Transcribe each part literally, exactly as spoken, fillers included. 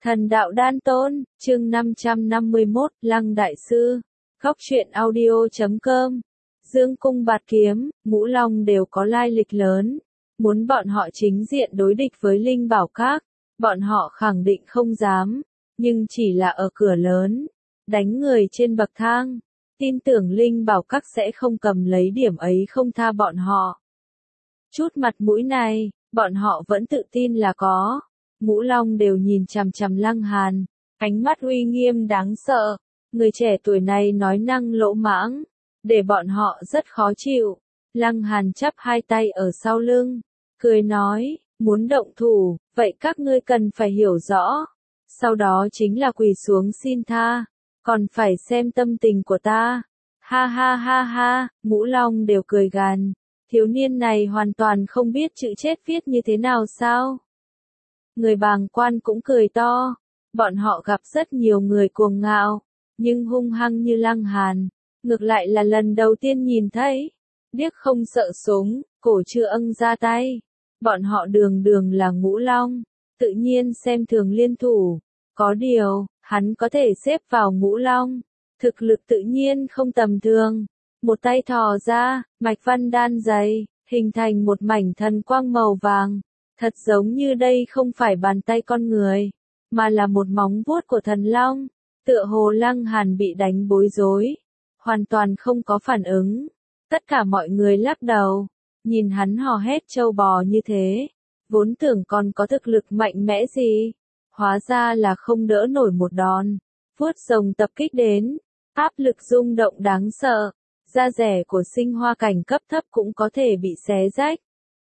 Thần đạo đan tôn, chương năm trăm năm mươi mốt, Lăng Đại Sư, Góc truyện audio chấm com. Dương cung bạt kiếm, Ngũ Long đều có lai lịch lớn. Muốn bọn họ chính diện đối địch với Linh Bảo Các, bọn họ khẳng định không dám, nhưng chỉ là ở cửa lớn, đánh người trên bậc thang. Tin tưởng Linh Bảo Các sẽ không cầm lấy điểm ấy không tha bọn họ. Chút mặt mũi này, bọn họ vẫn tự tin là có. Ngũ Long đều nhìn chằm chằm Lăng Hàn, ánh mắt uy nghiêm đáng sợ. Người trẻ tuổi này nói năng lỗ mãng, để bọn họ rất khó chịu. Lăng Hàn chắp hai tay ở sau lưng, cười nói, muốn động thủ, vậy các ngươi cần phải hiểu rõ. Sau đó chính là quỳ xuống xin tha, còn phải xem tâm tình của ta. Ha ha ha ha, Ngũ Long đều cười gằn. Thiếu niên này hoàn toàn không biết chữ chết viết như thế nào sao? Người bàng quan cũng cười to. Bọn họ gặp rất nhiều người cuồng ngạo, nhưng hung hăng như Lăng Hàn, ngược lại là lần đầu tiên nhìn thấy. Điếc không sợ súng, Cổ Trư Ân ra tay. Bọn họ đường đường là Ngũ Long, tự nhiên xem thường liên thủ. Có điều, hắn có thể xếp vào Ngũ Long, thực lực tự nhiên không tầm thường. Một tay thò ra, mạch văn đan dày, hình thành một mảnh thần quang màu vàng. Thật giống như đây không phải bàn tay con người, mà là một móng vuốt của thần long. Tựa hồ Lăng Hàn bị đánh bối rối, hoàn toàn không có phản ứng. Tất cả mọi người lắc đầu, nhìn hắn hò hét trâu bò như thế, vốn tưởng còn có thực lực mạnh mẽ gì, hóa ra là không đỡ nổi một đòn. Vuốt rồng tập kích đến, áp lực rung động đáng sợ, da rẻ của sinh hoa cảnh cấp thấp cũng có thể bị xé rách.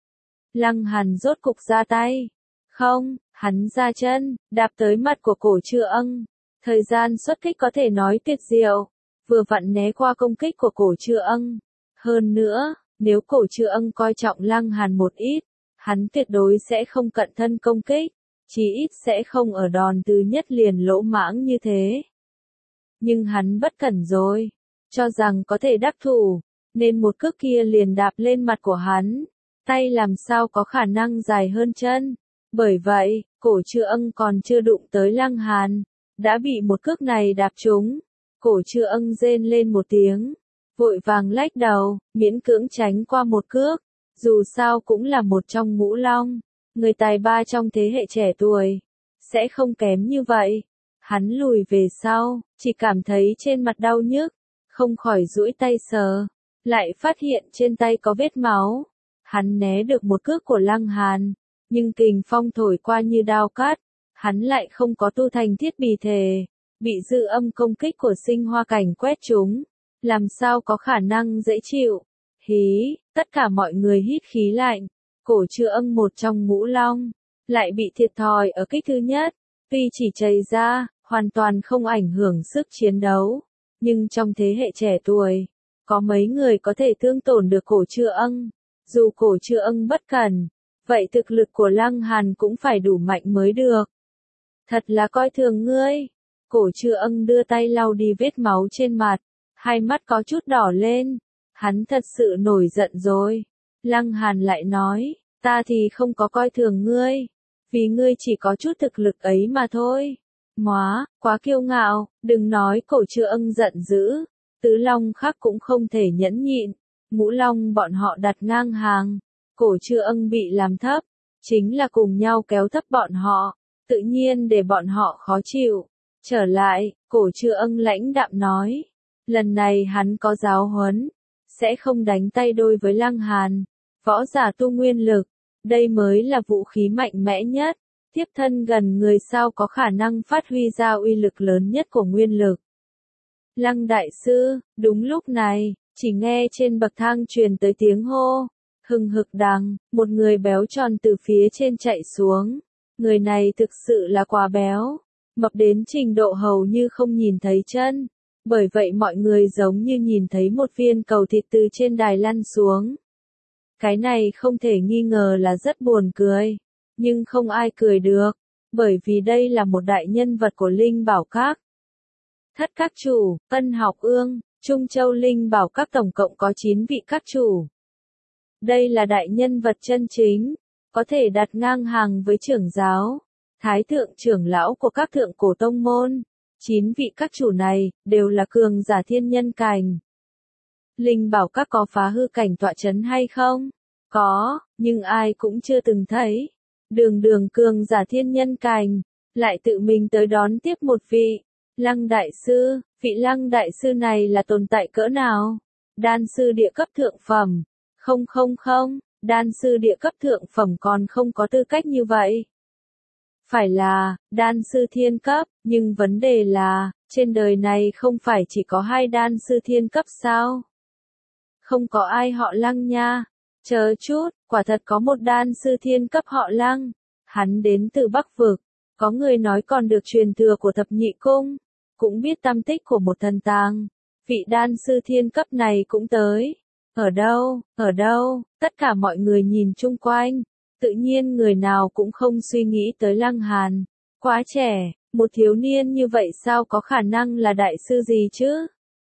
Lăng Hàn rốt cục ra tay. Không, hắn ra chân, đạp tới mặt của Cổ Trư Ân. Thời gian xuất kích có thể nói tuyệt diệu, vừa vặn né qua công kích của Cổ Trư Ân. Hơn nữa, nếu Cổ Trư Ân coi trọng Lăng Hàn một ít, hắn tuyệt đối sẽ không cận thân công kích, chí ít sẽ không ở đòn thứ nhất liền lỗ mãng như thế. Nhưng hắn bất cẩn rồi, cho rằng có thể đắc thủ, nên một cước kia liền đạp lên mặt của hắn. Tay làm sao có khả năng dài hơn chân. Bởi vậy, Cổ Trư Ân còn chưa đụng tới Lăng Hàn, đã bị một cước này đạp trúng. Cổ Trư Ân rên lên một tiếng, vội vàng lách đầu, miễn cưỡng tránh qua một cước. Dù sao cũng là một trong Ngũ Long, người tài ba trong thế hệ trẻ tuổi, sẽ không kém như vậy. Hắn lùi về sau, chỉ cảm thấy trên mặt đau nhức, không khỏi duỗi tay sờ, lại phát hiện trên tay có vết máu. Hắn né được một cước của Lăng Hàn, nhưng kình phong thổi qua như đao cắt, hắn lại không có tu thành thiết bì thể, bị dư âm công kích của sinh hoa cảnh quét trúng, làm sao có khả năng dễ chịu. Hí, tất cả mọi người hít khí lạnh. Cổ Trư Ân một trong Ngũ Long, lại bị thiệt thòi ở kích thứ nhất, tuy chỉ chảy ra, hoàn toàn không ảnh hưởng sức chiến đấu, nhưng trong thế hệ trẻ tuổi, có mấy người có thể thương tổn được Cổ Trư Ân. Dù Cổ Trư Ân bất cẩn, vậy thực lực của Lăng Hàn cũng phải đủ mạnh mới được. Thật là coi thường ngươi. Cổ Trư Ân đưa tay lau đi vết máu trên mặt, hai mắt có chút đỏ lên. Hắn thật sự nổi giận rồi. Lăng Hàn lại nói, ta thì không có coi thường ngươi, vì ngươi chỉ có chút thực lực ấy mà thôi. Móa, quá kiêu ngạo, đừng nói. Cổ Trư Ân giận dữ, Tứ Long khác cũng không thể nhẫn nhịn. Ngũ Long bọn họ đặt ngang hàng, Cổ Trư Ân bị làm thấp, chính là cùng nhau kéo thấp bọn họ, tự nhiên để bọn họ khó chịu. Trở lại, Cổ Trư Ân lãnh đạm nói, lần này hắn có giáo huấn, sẽ không đánh tay đôi với Lăng Hàn. Võ giả tu nguyên lực, đây mới là vũ khí mạnh mẽ nhất, tiếp thân gần người sao có khả năng phát huy ra uy lực lớn nhất của nguyên lực. Lăng Đại Sư, đúng lúc này, chỉ nghe trên bậc thang truyền tới tiếng hô, hừng hực đằng, một người béo tròn từ phía trên chạy xuống. Người này thực sự là quá béo, mập đến trình độ hầu như không nhìn thấy chân, bởi vậy mọi người giống như nhìn thấy một viên cầu thịt từ trên đài lăn xuống. Cái này không thể nghi ngờ là rất buồn cười, nhưng không ai cười được, bởi vì đây là một đại nhân vật của Linh Bảo Các. Thất các chủ, Ân Học Ương, Trung Châu Linh Bảo Các tổng cộng có chín vị các chủ. Đây là đại nhân vật chân chính, có thể đặt ngang hàng với trưởng giáo. thái thượng trưởng lão của các thượng cổ tông môn. Chín vị các chủ này, đều là cường giả thiên nhân cảnh. Linh bảo các có phá hư cảnh tọa chấn hay không? Có, nhưng ai cũng chưa từng thấy. Đường đường cường giả thiên nhân cảnh, lại tự mình tới đón tiếp một vị. Lăng đại sư, vị lăng đại sư này là tồn tại cỡ nào? Đan sư địa cấp thượng phẩm. Không không không, đan sư địa cấp thượng phẩm còn không có tư cách như vậy. Phải là, đan sư thiên cấp, nhưng vấn đề là, trên đời này không phải chỉ có hai đan sư thiên cấp sao? Không có ai họ Lăng nha. Chờ chút, quả thật có một đan sư thiên cấp họ Lăng. Hắn đến từ Bắc Vực. Có người nói còn được truyền thừa của thập nhị cung. Cũng biết tâm tích của một thần tàng. Vị đan sư thiên cấp này cũng tới. Ở đâu, ở đâu, tất cả mọi người nhìn chung quanh. Tự nhiên người nào cũng không suy nghĩ tới Lăng Hàn. Quá trẻ, một thiếu niên như vậy sao có khả năng là đại sư gì chứ?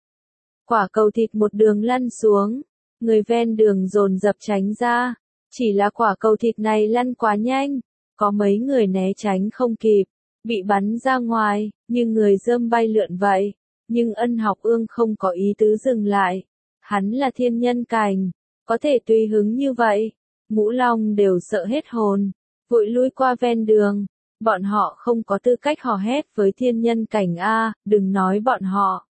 Quả cầu thịt một đường lăn xuống. Người ven đường dồn dập tránh ra. Chỉ là quả cầu thịt này lăn quá nhanh. Có mấy người né tránh không kịp. Bị bắn ra ngoài, như người rơm bay lượn vậy. Nhưng Ân Học Ương không có ý tứ dừng lại. Hắn là thiên nhân cảnh. Có thể tùy hứng như vậy. Ngũ Long đều sợ hết hồn. Vội lui qua ven đường. Bọn họ không có tư cách hò hét với thiên nhân cảnh A, đừng nói bọn họ.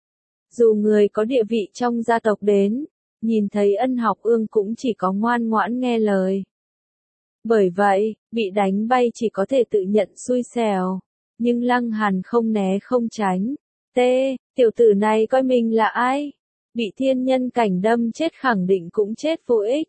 Dù người có địa vị trong gia tộc đến, nhìn thấy Ân Học Ương cũng chỉ có ngoan ngoãn nghe lời. Bởi vậy, bị đánh bay chỉ có thể tự nhận xui xẻo. Nhưng Lăng Hàn không né không tránh. T, tiểu tử này coi mình là ai? Bị thiên nhân cảnh đâm chết khẳng định cũng chết vô ích.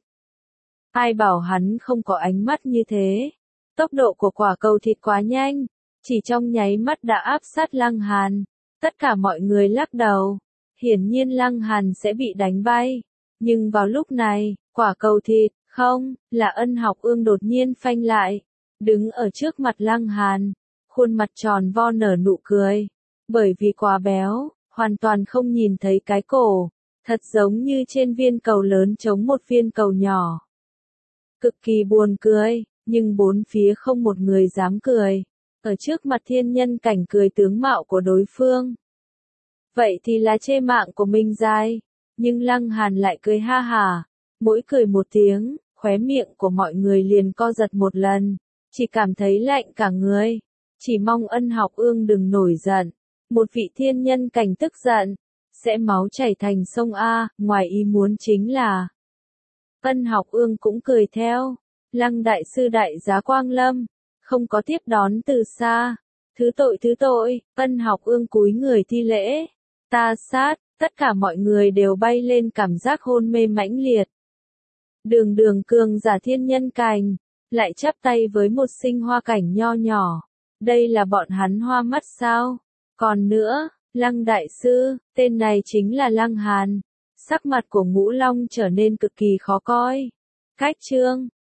Ai bảo hắn không có ánh mắt như thế? Tốc độ của quả cầu thịt quá nhanh, chỉ trong nháy mắt đã áp sát Lăng Hàn. Tất cả mọi người lắc đầu. Hiển nhiên Lăng Hàn sẽ bị đánh bay. Nhưng vào lúc này, quả cầu thịt, không, là Ân Học Ương đột nhiên phanh lại. Đứng ở trước mặt Lăng Hàn. Khuôn mặt tròn vo nở nụ cười. Bởi vì quá béo, hoàn toàn không nhìn thấy cái cổ. Thật giống như trên viên cầu lớn chống một viên cầu nhỏ. Cực kỳ buồn cười, nhưng bốn phía không một người dám cười. Ở trước mặt thiên nhân cảnh cười tướng mạo của đối phương. Vậy thì là chê mạng của mình dài. Nhưng Lăng Hàn lại cười ha hả. Mỗi cười một tiếng, khóe miệng của mọi người liền co giật một lần. Chỉ cảm thấy lạnh cả người. Chỉ mong Ân Học Ương đừng nổi giận. Một vị thiên nhân cảnh tức giận. Sẽ máu chảy thành sông A, ngoài ý muốn chính là. Ân Học Ương cũng cười theo. Lăng đại sư đại giá quang lâm. Không có tiếp đón từ xa. Thứ tội thứ tội, Ân Học Ương cúi người thi lễ. Ta sát, tất cả mọi người đều bay lên cảm giác hôn mê mãnh liệt. Đường đường cường giả thiên nhân cảnh. Lại chắp tay với một sinh hoa cảnh nho nhỏ. Đây là bọn hắn hoa mắt sao? Còn nữa, Lăng đại sư, tên này chính là Lăng Hàn. Sắc mặt của Ngũ Long trở nên cực kỳ khó coi. Cách chương